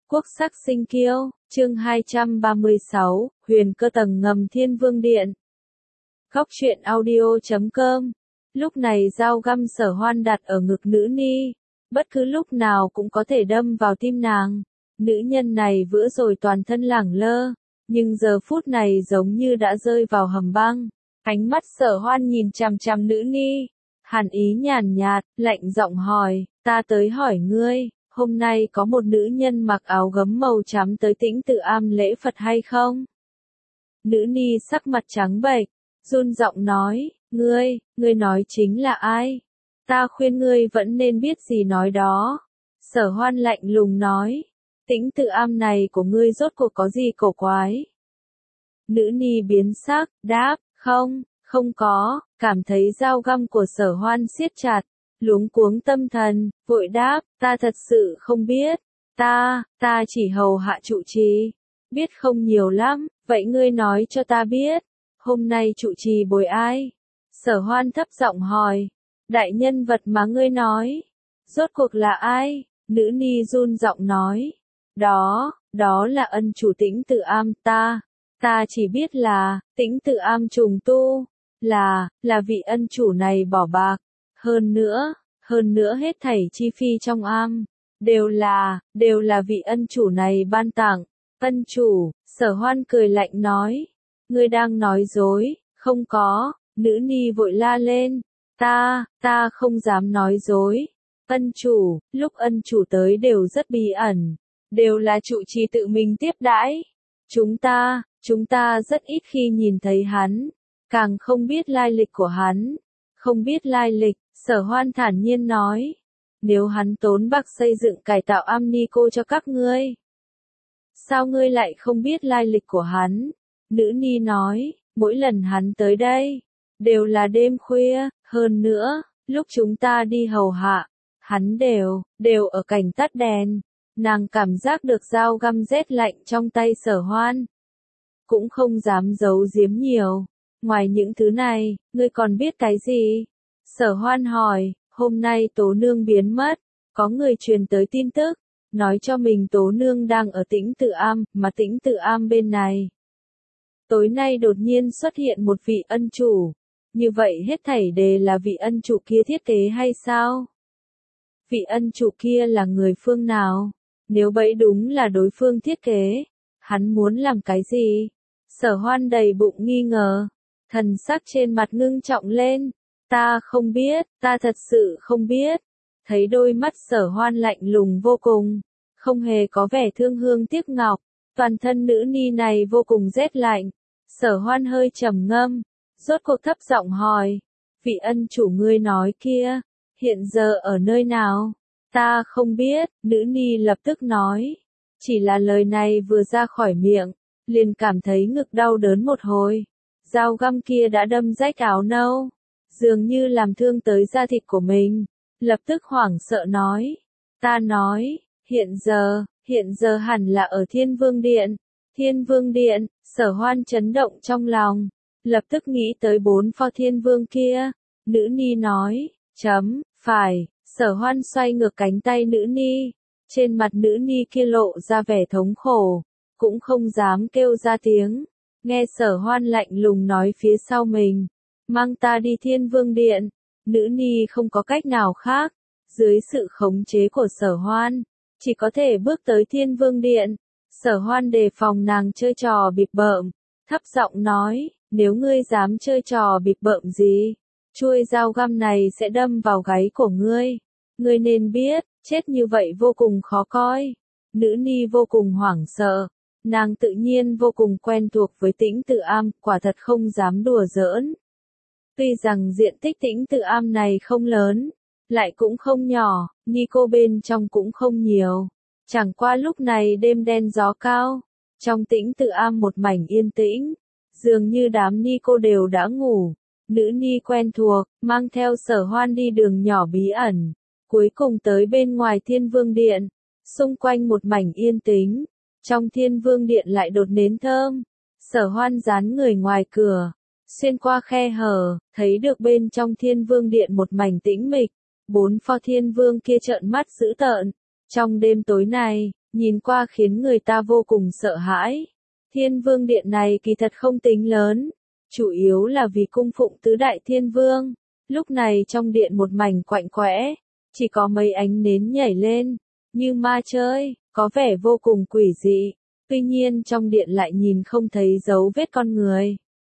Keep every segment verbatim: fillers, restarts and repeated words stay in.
Quốc sắc sinh kiêu, chương hai trăm ba mươi sáu, huyền cơ tầng ngầm Thiên Vương Điện. Góc truyện audio chấm com. Lúc này dao găm Sở Hoan đặt ở ngực nữ ni, bất cứ lúc nào cũng có thể đâm vào tim nàng. Nữ nhân này vừa rồi toàn thân lẳng lơ, nhưng giờ phút này giống như đã rơi vào hầm băng. Ánh mắt Sở Hoan nhìn chằm chằm nữ ni, hàn ý nhàn nhạt, lạnh giọng hỏi, ta tới hỏi ngươi. Hôm nay có một nữ nhân mặc áo gấm màu trắng tới Tĩnh Tự Am lễ Phật hay không? Nữ ni sắc mặt trắng bệch, run giọng nói, ngươi, ngươi nói chính là ai? Ta khuyên ngươi vẫn nên biết gì nói đó. Sở Hoan lạnh lùng nói, Tĩnh Tự Am này của ngươi rốt cuộc có gì cổ quái? Nữ ni biến sắc, đáp, không, không có, cảm thấy dao găm của Sở Hoan siết chặt. Luống cuống tâm thần, vội đáp, ta thật sự không biết, ta, ta chỉ hầu hạ trụ trì, biết không nhiều lắm, vậy ngươi nói cho ta biết, hôm nay trụ trì bồi ai? Sở Hoan thấp giọng hỏi, đại nhân vật mà ngươi nói, rốt cuộc là ai? Nữ ni run giọng nói, đó, đó là ân chủ Tĩnh Tự Am, ta, ta chỉ biết là, Tĩnh Tự Am trùng tu, là, là vị ân chủ này bỏ bạc. Hơn nữa, hơn nữa hết thảy chi phí trong am, đều là, đều là vị ân chủ này ban tặng. Ân chủ, Sở Hoan cười lạnh nói, ngươi đang nói dối, không có, nữ ni vội la lên, ta, ta không dám nói dối. Ân chủ, lúc ân chủ tới đều rất bí ẩn, đều là trụ trì tự mình tiếp đãi. Chúng ta, chúng ta rất ít khi nhìn thấy hắn, càng không biết lai lịch của hắn. Không biết lai lịch, Sở Hoan thản nhiên nói, nếu hắn tốn bạc xây dựng cải tạo am ni cô cho các ngươi, sao ngươi lại không biết lai lịch của hắn? Nữ ni nói, mỗi lần hắn tới đây, đều là đêm khuya, hơn nữa, lúc chúng ta đi hầu hạ, hắn đều, đều ở cảnh tắt đèn. Nàng cảm giác được dao găm rét lạnh trong tay Sở Hoan, cũng không dám giấu giếm nhiều. Ngoài những thứ này, ngươi còn biết cái gì? Sở Hoan hỏi, hôm nay Tố Nương biến mất, có người truyền tới tin tức, nói cho mình Tố Nương đang ở Tĩnh Tự Am, mà Tĩnh Tự Am bên này. Tối nay đột nhiên xuất hiện một vị ân chủ, như vậy hết thảy đều là vị ân chủ kia thiết kế hay sao? Vị ân chủ kia là người phương nào? Nếu bẫy đúng là đối phương thiết kế, hắn muốn làm cái gì? Sở Hoan đầy bụng nghi ngờ. Thần sắc trên mặt ngưng trọng lên, ta không biết, ta thật sự không biết. Thấy đôi mắt Sở Hoan lạnh lùng vô cùng, không hề có vẻ thương hương tiếc ngọc, toàn thân nữ ni này vô cùng rét lạnh. Sở Hoan hơi trầm ngâm, rốt cuộc thấp giọng hỏi, vị ân chủ ngươi nói kia, hiện giờ ở nơi nào? Ta không biết, nữ ni lập tức nói, chỉ là lời này vừa ra khỏi miệng, liền cảm thấy ngực đau đớn một hồi. Dao găm kia đã đâm rách áo nâu, dường như làm thương tới da thịt của mình. Lập tức hoảng sợ nói, ta nói, hiện giờ, hiện giờ hẳn là ở Thiên Vương Điện. Thiên Vương Điện, Sở Hoan chấn động trong lòng, lập tức nghĩ tới bốn pho Thiên Vương kia. Nữ ni nói, chấm, phải, Sở Hoan xoay ngược cánh tay nữ ni, trên mặt nữ ni kia lộ ra vẻ thống khổ, cũng không dám kêu ra tiếng. Nghe Sở Hoan lạnh lùng nói phía sau mình, mang ta đi Thiên Vương Điện. Nữ ni không có cách nào khác, dưới sự khống chế của Sở Hoan, chỉ có thể bước tới Thiên Vương Điện. Sở Hoan đề phòng nàng chơi trò bịp bợm, thấp giọng nói, nếu ngươi dám chơi trò bịp bợm gì, chuôi dao găm này sẽ đâm vào gáy của ngươi. Ngươi nên biết, chết như vậy vô cùng khó coi. Nữ ni vô cùng hoảng sợ. Nàng tự nhiên vô cùng quen thuộc với Tĩnh Tự Am, quả thật không dám đùa giỡn. Tuy rằng diện tích Tĩnh Tự Am này không lớn, lại cũng không nhỏ, ni cô bên trong cũng không nhiều. Chẳng qua lúc này đêm đen gió cao, trong Tĩnh Tự Am một mảnh yên tĩnh, dường như đám ni cô đều đã ngủ. Nữ ni quen thuộc, mang theo Sở Hoan đi đường nhỏ bí ẩn, cuối cùng tới bên ngoài Thiên Vương Điện, xung quanh một mảnh yên tĩnh. Trong Thiên Vương Điện lại đột nến thơm, Sở Hoan dán người ngoài cửa, xuyên qua khe hở, thấy được bên trong Thiên Vương Điện một mảnh tĩnh mịch, bốn pho Thiên Vương kia trợn mắt dữ tợn. Trong đêm tối này, nhìn qua khiến người ta vô cùng sợ hãi. Thiên Vương Điện này kỳ thật không tính lớn, chủ yếu là vì cung phụng tứ đại thiên vương. Lúc này trong điện một mảnh quạnh quẽ, chỉ có mấy ánh nến nhảy lên, như ma chơi, có vẻ vô cùng quỷ dị. Tuy nhiên trong điện lại nhìn không thấy dấu vết con người.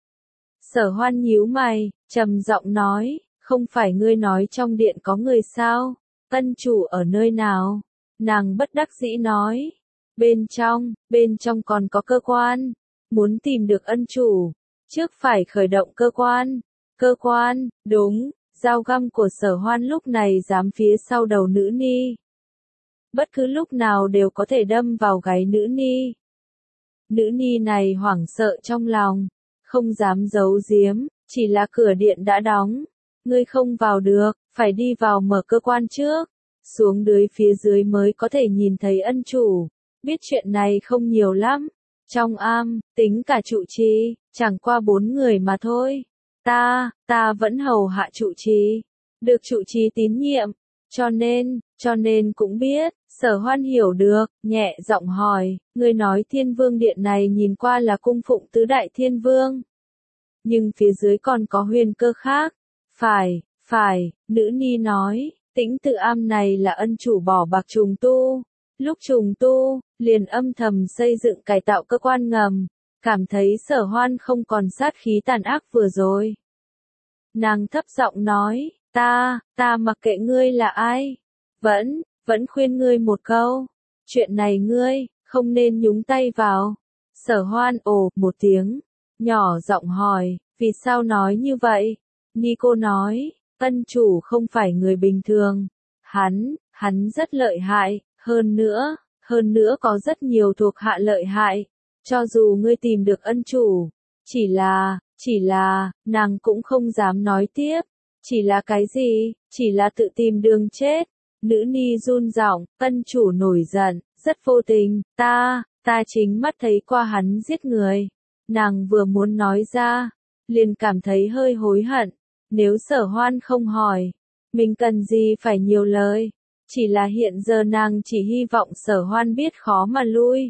Sở Hoan nhíu mày, trầm giọng nói, không phải ngươi nói trong điện có người sao? Ân chủ ở nơi nào? Nàng bất đắc dĩ nói, bên trong, bên trong còn có cơ quan, muốn tìm được ân chủ, trước phải khởi động cơ quan. Cơ quan, đúng, dao găm của Sở Hoan lúc này giám phía sau đầu nữ ni. Bất cứ lúc nào đều có thể đâm vào gáy nữ ni. Nữ ni này hoảng sợ trong lòng, không dám giấu giếm, chỉ là cửa điện đã đóng. Ngươi không vào được, phải đi vào mở cơ quan trước. Xuống dưới phía dưới mới có thể nhìn thấy ân chủ. Biết chuyện này không nhiều lắm. Trong am, tính cả trụ trì, chẳng qua bốn người mà thôi. Ta, ta vẫn hầu hạ trụ trì. Được trụ trì tín nhiệm. Cho nên, cho nên cũng biết. Sở Hoan hiểu được, nhẹ giọng hỏi, ngươi nói Thiên Vương Điện này nhìn qua là cung phụng tứ đại thiên vương. Nhưng phía dưới còn có huyền cơ khác. Phải, phải, nữ ni nói, tĩnh tự am này là ân chủ bỏ bạc trùng tu. Lúc trùng tu, liền âm thầm xây dựng cải tạo cơ quan ngầm, cảm thấy Sở Hoan không còn sát khí tàn ác vừa rồi. Nàng thấp giọng nói, ta, ta mặc kệ ngươi là ai, vẫn, vẫn khuyên ngươi một câu, chuyện này ngươi, không nên nhúng tay vào. Sở Hoan ồ một tiếng, nhỏ giọng hỏi, vì sao nói như vậy? Ni cô nói, ân chủ không phải người bình thường, hắn, hắn rất lợi hại, hơn nữa, hơn nữa có rất nhiều thuộc hạ lợi hại, cho dù ngươi tìm được ân chủ, chỉ là, chỉ là, nàng cũng không dám nói tiếp, chỉ là cái gì, chỉ là tự tìm đường chết. Nữ ni run giọng, ân chủ nổi giận, rất vô tình, ta, ta chính mắt thấy qua hắn giết người. Nàng vừa muốn nói ra, liền cảm thấy hơi hối hận, nếu Sở Hoan không hỏi, mình cần gì phải nhiều lời, chỉ là hiện giờ nàng chỉ hy vọng Sở Hoan biết khó mà lui.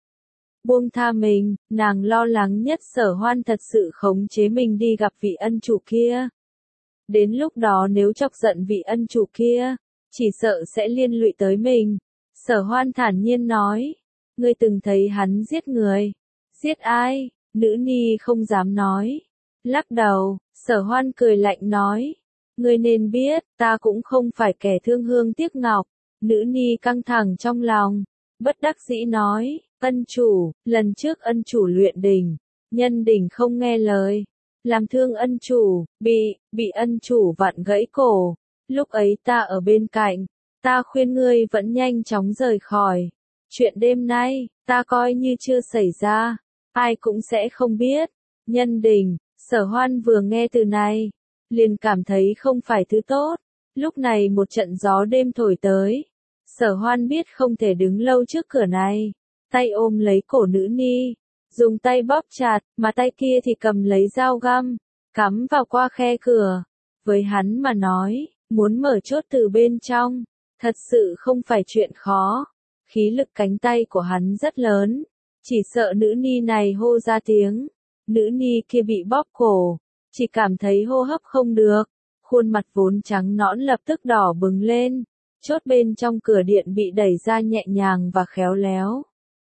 Buông tha mình, nàng lo lắng nhất Sở Hoan thật sự khống chế mình đi gặp vị ân chủ kia. Đến lúc đó nếu chọc giận vị ân chủ kia, chỉ sợ sẽ liên lụy tới mình. Sở Hoan thản nhiên nói, ngươi từng thấy hắn giết người. Giết ai? Nữ ni không dám nói. Lắc đầu, Sở Hoan cười lạnh nói, ngươi nên biết, ta cũng không phải kẻ thương hương tiếc ngọc. Nữ ni căng thẳng trong lòng, bất đắc dĩ nói, ân chủ, lần trước ân chủ luyện đỉnh, nhân đỉnh không nghe lời, làm thương ân chủ, bị, bị ân chủ vặn gãy cổ. Lúc ấy ta ở bên cạnh, ta khuyên ngươi vẫn nhanh chóng rời khỏi. Chuyện đêm nay, ta coi như chưa xảy ra, ai cũng sẽ không biết. Nhân đỉnh, Sở Hoan vừa nghe từ này, liền cảm thấy không phải thứ tốt. Lúc này một trận gió đêm thổi tới, Sở Hoan biết không thể đứng lâu trước cửa này, tay ôm lấy cổ nữ ni, dùng tay bóp chặt, mà tay kia thì cầm lấy dao găm, cắm vào qua khe cửa. Với hắn mà nói, muốn mở chốt từ bên trong, thật sự không phải chuyện khó. Khí lực cánh tay của hắn rất lớn, chỉ sợ nữ ni này hô ra tiếng. Nữ ni kia bị bóp cổ, chỉ cảm thấy hô hấp không được, khuôn mặt vốn trắng nõn lập tức đỏ bừng lên. Chốt bên trong cửa điện bị đẩy ra nhẹ nhàng và khéo léo.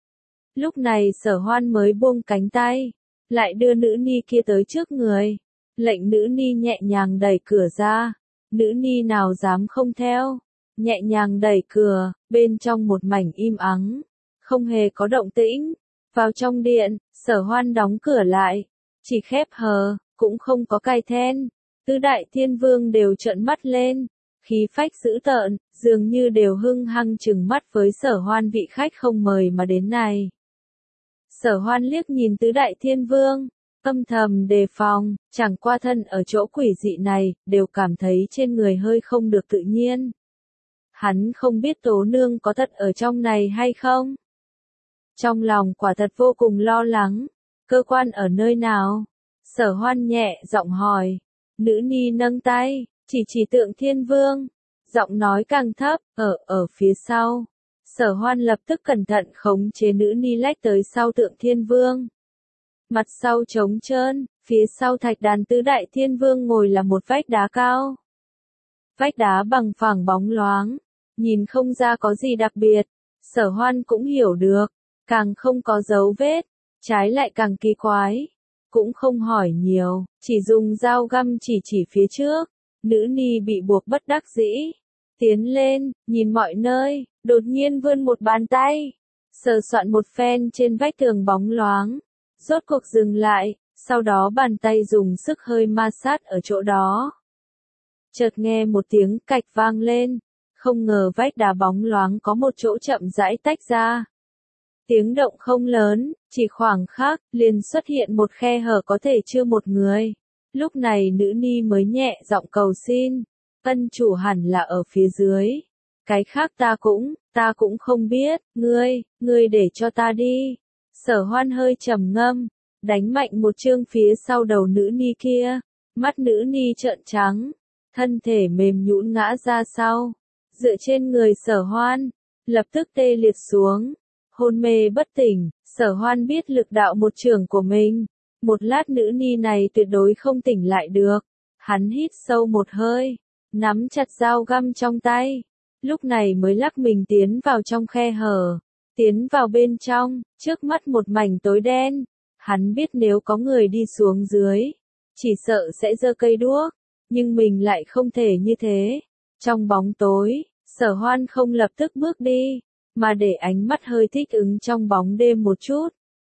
Lúc này Sở Hoan mới buông cánh tay, lại đưa nữ ni kia tới trước người, lệnh nữ ni nhẹ nhàng đẩy cửa ra. Nữ ni nào dám không theo, nhẹ nhàng đẩy cửa, bên trong một mảnh im ắng, không hề có động tĩnh. Vào trong điện, Sở Hoan đóng cửa lại, chỉ khép hờ, cũng không có cài then. Tứ đại thiên vương đều trợn mắt lên, khí phách dữ tợn, dường như đều hưng hăng trừng mắt với Sở Hoan vị khách không mời mà đến này. Sở Hoan liếc nhìn tứ đại thiên vương, âm thầm đề phòng, chẳng qua thân ở chỗ quỷ dị này, đều cảm thấy trên người hơi không được tự nhiên. Hắn không biết Tố Nương có thật ở trong này hay không? Trong lòng quả thật vô cùng lo lắng, cơ quan ở nơi nào? Sở Hoan nhẹ giọng hỏi, nữ ni nâng tay, chỉ chỉ tượng thiên vương, giọng nói càng thấp, ở, ở phía sau. Sở Hoan lập tức cẩn thận khống chế nữ ni lách tới sau tượng thiên vương. Mặt sau trống trơn, phía sau thạch đàn tứ đại thiên vương ngồi là một vách đá cao. Vách đá bằng phẳng bóng loáng, nhìn không ra có gì đặc biệt. Sở Hoan cũng hiểu được, càng không có dấu vết, trái lại càng kỳ quái. Cũng không hỏi nhiều, chỉ dùng dao găm chỉ chỉ phía trước. Nữ ni bị buộc bất đắc dĩ. Tiến lên, nhìn mọi nơi, đột nhiên vươn một bàn tay. Sờ soạn một phen trên vách tường bóng loáng. Rốt cuộc dừng lại, sau đó bàn tay dùng sức hơi ma sát ở chỗ đó. Chợt nghe một tiếng cạch vang lên. Không ngờ vách đá bóng loáng có một chỗ chậm rãi tách ra. Tiếng động không lớn, chỉ khoảng khắc, liền xuất hiện một khe hở có thể chứa một người. Lúc này nữ ni mới nhẹ giọng cầu xin, ân chủ hẳn là ở phía dưới. Cái khác ta cũng, ta cũng không biết, ngươi, ngươi để cho ta đi. Sở Hoan hơi trầm ngâm, đánh mạnh một chương phía sau đầu nữ ni kia. Mắt nữ ni trợn trắng, thân thể mềm nhũn ngã ra sau. Dựa trên người Sở Hoan, lập tức tê liệt xuống. Hôn mê bất tỉnh, Sở Hoan biết lực đạo một trường của mình. Một lát nữ ni này tuyệt đối không tỉnh lại được. Hắn hít sâu một hơi, nắm chặt dao găm trong tay. Lúc này mới lắc mình tiến vào trong khe hở. Tiến vào bên trong, trước mắt một mảnh tối đen. Hắn biết nếu có người đi xuống dưới, chỉ sợ sẽ giơ cây đuốc. Nhưng mình lại không thể như thế. Trong bóng tối, Sở Hoan không lập tức bước đi, mà để ánh mắt hơi thích ứng trong bóng đêm một chút.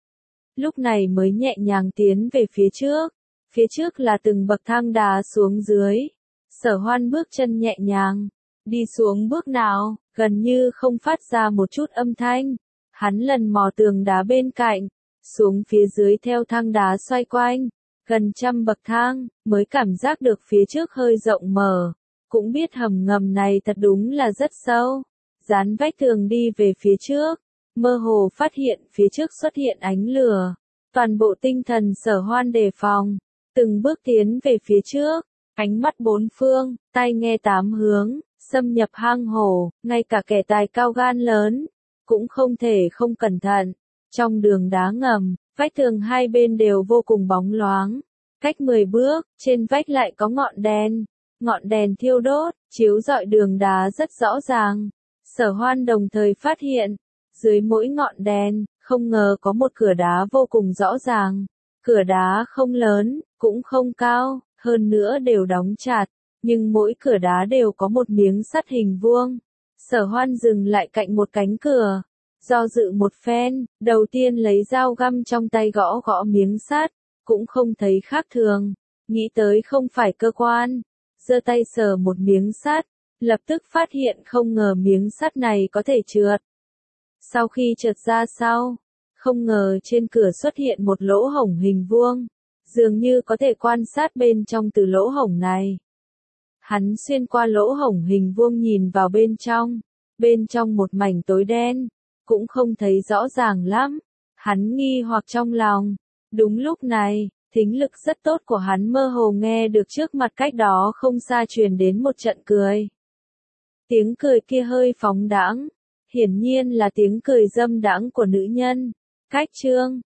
Lúc này mới nhẹ nhàng tiến về phía trước. Phía trước là từng bậc thang đá xuống dưới. Sở Hoan bước chân nhẹ nhàng. Đi xuống bước nào, gần như không phát ra một chút âm thanh. Hắn lần mò tường đá bên cạnh. Xuống phía dưới theo thang đá xoay quanh. Gần trăm bậc thang, mới cảm giác được phía trước hơi rộng mở. Cũng biết hầm ngầm này thật đúng là rất sâu. Dán vách tường đi về phía trước. Mơ hồ phát hiện phía trước xuất hiện ánh lửa. Toàn bộ tinh thần Sở Hoan đề phòng. Từng bước tiến về phía trước. Ánh mắt bốn phương, tai nghe tám hướng. Xâm nhập hang hổ. Ngay cả kẻ tài cao gan lớn. Cũng không thể không cẩn thận. Trong đường đá ngầm, vách tường hai bên đều vô cùng bóng loáng. Cách mười bước, trên vách lại có ngọn đèn. Ngọn đèn thiêu đốt, chiếu rọi đường đá rất rõ ràng. Sở Hoan đồng thời phát hiện, dưới mỗi ngọn đèn, không ngờ có một cửa đá vô cùng rõ ràng. Cửa đá không lớn, cũng không cao, hơn nữa đều đóng chặt, nhưng mỗi cửa đá đều có một miếng sắt hình vuông. Sở Hoan dừng lại cạnh một cánh cửa, do dự một phen, đầu tiên lấy dao găm trong tay gõ gõ miếng sắt, cũng không thấy khác thường, nghĩ tới không phải cơ quan, giơ tay sờ một miếng sắt, lập tức phát hiện không ngờ miếng sắt này có thể trượt. Sau khi trượt ra sau, không ngờ trên cửa xuất hiện một lỗ hổng hình vuông, dường như có thể quan sát bên trong từ lỗ hổng này. Hắn xuyên qua lỗ hổng hình vuông nhìn vào bên trong, bên trong một mảnh tối đen, cũng không thấy rõ ràng lắm. Hắn nghi hoặc trong lòng. Đúng lúc này, thính lực rất tốt của hắn mơ hồ nghe được trước mặt cách đó không xa truyền đến một trận cười. Tiếng cười kia hơi phóng đãng, hiển nhiên là tiếng cười dâm đãng của nữ nhân. Cách chương